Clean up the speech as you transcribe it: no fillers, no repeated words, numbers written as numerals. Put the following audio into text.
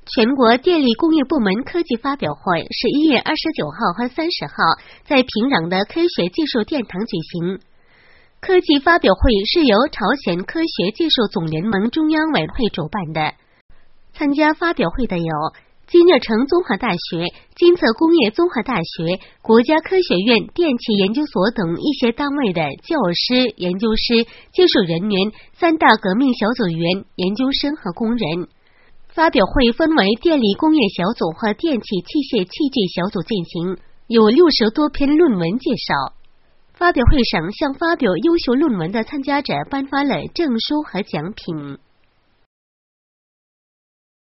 全国电力工业部门科技发表会11月29号和30号在平壤的科学技术殿堂举行。科技发表会是由朝鲜科学技术总联盟中央委员会主办的。参加发表会的有金日成综合大学、金策工业综合大学、国家科学院电气研究所等一些单位的教师、研究师、技术人员、三大革命小组员、研究生和工人。发表会分为电力工业小组和电气器械器具小组进行，有60多篇论文介绍。发表会上向发表优秀论文的参加者颁发了证书和奖品。